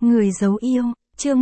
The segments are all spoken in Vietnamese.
Người giấu yêu, chương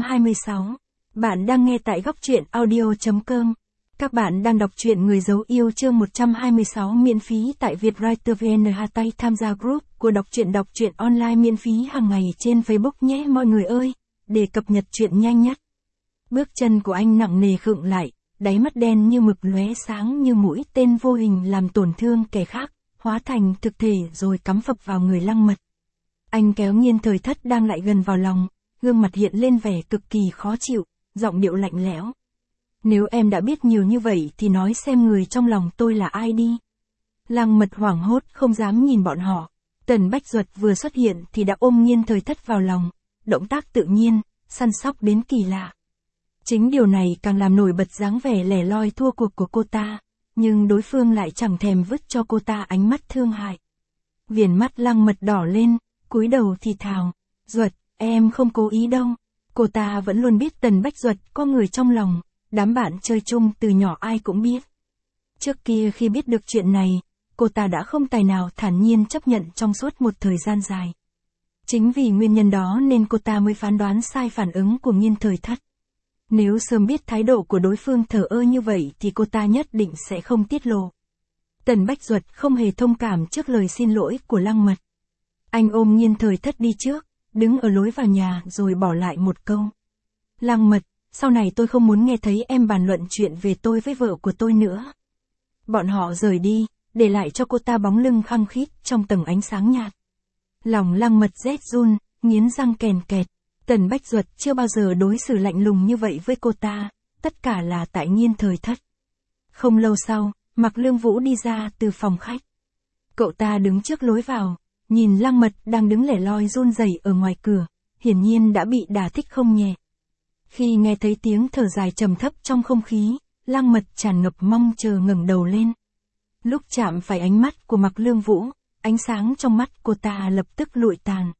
126. Bạn đang nghe tại góc truyện audio.com. Các bạn đang đọc truyện Người giấu yêu chương 126 miễn phí tại Vietwriter VN. Tay tham gia group của đọc truyện online miễn phí hàng ngày trên Facebook nhé mọi người ơi, để cập nhật truyện nhanh nhất. Bước chân của anh nặng nề khựng lại, đáy mắt đen như mực lóe sáng như mũi tên vô hình làm tổn thương kẻ khác, hóa thành thực thể rồi cắm phập vào người Lăng Mật. Anh kéo Nhiên Thời Thất đang lại gần vào lòng, gương mặt hiện lên vẻ cực kỳ khó chịu, giọng điệu lạnh lẽo. Nếu em đã biết nhiều như vậy thì nói xem người trong lòng tôi là ai đi. Lăng Mật hoảng hốt không dám nhìn bọn họ. Tần Bách Duật vừa xuất hiện thì đã ôm Nhiên Thời Thất vào lòng, động tác tự nhiên, săn sóc đến kỳ lạ. Chính điều này càng làm nổi bật dáng vẻ lẻ loi thua cuộc của cô ta, nhưng đối phương lại chẳng thèm vứt cho cô ta ánh mắt thương hại. Viền mắt Lăng Mật đỏ lên, cúi đầu thì thào, Duật, em không cố ý đâu. Cô ta vẫn luôn biết Tần Bách Duật có người trong lòng, đám bạn chơi chung từ nhỏ ai cũng biết. Trước kia khi biết được chuyện này, cô ta đã không tài nào thản nhiên chấp nhận trong suốt một thời gian dài. Chính vì nguyên nhân đó nên cô ta mới phán đoán sai phản ứng của Nhiên Thời Thất. Nếu sớm biết thái độ của đối phương thờ ơ như vậy thì cô ta nhất định sẽ không tiết lộ. Tần Bách Duật không hề thông cảm trước lời xin lỗi của Lăng Mật. Anh ôm Nhiên Thời Thất đi trước, đứng ở lối vào nhà rồi bỏ lại một câu. Lăng Mật, sau này tôi không muốn nghe thấy em bàn luận chuyện về tôi với vợ của tôi nữa. Bọn họ rời đi, để lại cho cô ta bóng lưng khăng khít trong tầng ánh sáng nhạt. Lòng Lăng Mật rét run, nghiến răng kèn kẹt. Tần Bách Duật chưa bao giờ đối xử lạnh lùng như vậy với cô ta, tất cả là tại Nhiên Thời Thất. Không lâu sau, Mạc Lương Vũ đi ra từ phòng khách. Cậu ta đứng trước lối vào, nhìn Lăng Mật đang đứng lẻ loi run rẩy ở ngoài cửa, hiển nhiên đã bị đả thích không nhẹ. Khi nghe thấy tiếng thở dài trầm thấp trong không khí, Lăng Mật tràn ngập mong chờ ngẩng đầu lên. Lúc chạm phải ánh mắt của Mạc Lương Vũ, ánh sáng trong mắt cô ta lập tức lụi tàn.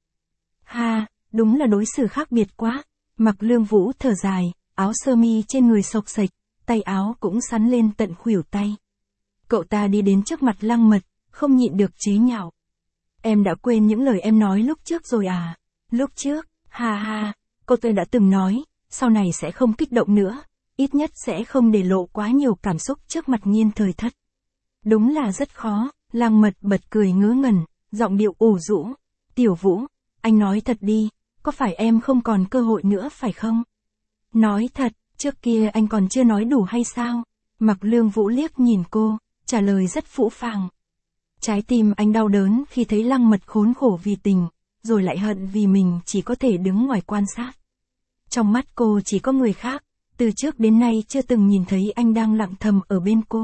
Ha, đúng là đối xử khác biệt quá. Mạc Lương Vũ thở dài, áo sơ mi trên người xộc xệch, tay áo cũng sắn lên tận khuỷu tay. Cậu ta đi đến trước mặt Lăng Mật, không nhịn được chế nhạo. Em đã quên những lời em nói lúc trước rồi à? Lúc trước, ha ha, cô tôi đã từng nói, sau này sẽ không kích động nữa, ít nhất sẽ không để lộ quá nhiều cảm xúc trước mặt Nhiên Thời Thất. Đúng là rất khó, Lăng Mật bật cười ngớ ngẩn, giọng điệu ủ rũ. Tiểu Vũ, anh nói thật đi, có phải em không còn cơ hội nữa phải không? Nói thật, trước kia anh còn chưa nói đủ hay sao? Mạc Lương Vũ liếc nhìn cô, trả lời rất phũ phàng. Trái tim anh đau đớn khi thấy Lăng Mật khốn khổ vì tình, rồi lại hận vì mình chỉ có thể đứng ngoài quan sát. Trong mắt cô chỉ có người khác, từ trước đến nay chưa từng nhìn thấy anh đang lặng thầm ở bên cô.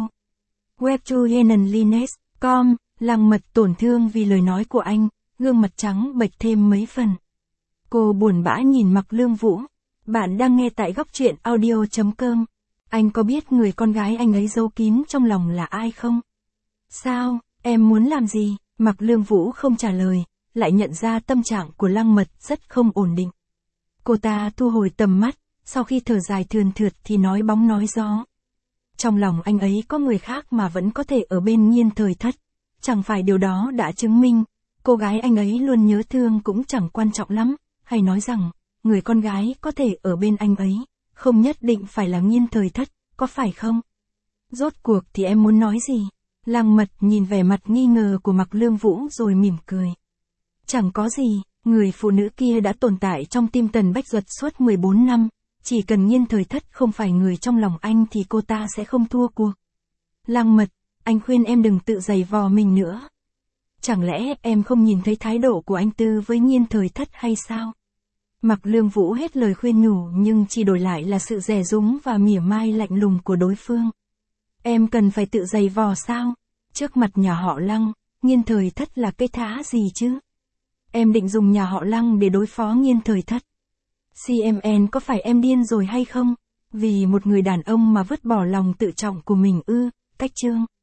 Webtoonliness.com, Lăng Mật tổn thương vì lời nói của anh, gương mặt trắng bệch thêm mấy phần. Cô buồn bã nhìn Mạc Lương Vũ. Bạn đang nghe tại góc truyện audio.com. Anh có biết người con gái anh ấy giấu kín trong lòng là ai không? Sao, em muốn làm gì? Mạc Lương Vũ không trả lời, lại nhận ra tâm trạng của Lăng Mật rất không ổn định. Cô ta thu hồi tầm mắt, sau khi thở dài thườn thượt thì nói bóng nói gió. Trong lòng anh ấy có người khác mà vẫn có thể ở bên Nhiên Thời Thất. Chẳng phải điều đó đã chứng minh, cô gái anh ấy luôn nhớ thương cũng chẳng quan trọng lắm, hay nói rằng, người con gái có thể ở bên anh ấy, không nhất định phải là Nhiên Thời Thất, có phải không? Rốt cuộc thì em muốn nói gì? Lăng Mật nhìn vẻ mặt nghi ngờ của Mạc Lương Vũ rồi mỉm cười. Chẳng có gì, người phụ nữ kia đã tồn tại trong tim Tần Bách Duật suốt 14 năm, chỉ cần Nhiên Thời Thất không phải người trong lòng anh thì cô ta sẽ không thua cuộc. Lăng Mật, anh khuyên em đừng tự giày vò mình nữa. Chẳng lẽ em không nhìn thấy thái độ của anh Tư với Nhiên Thời Thất hay sao? Mạc Lương Vũ hết lời khuyên nhủ nhưng chỉ đổi lại là sự dè dúng và mỉa mai lạnh lùng của đối phương. Em cần phải tự giày vò sao? Trước mặt nhà họ Lăng, Nhiên Thời Thất là cái thá gì chứ? Em định dùng nhà họ Lăng để đối phó Nhiên Thời Thất. CMN có phải em điên rồi hay không? Vì một người đàn ông mà vứt bỏ lòng tự trọng của mình ư? Cách chương.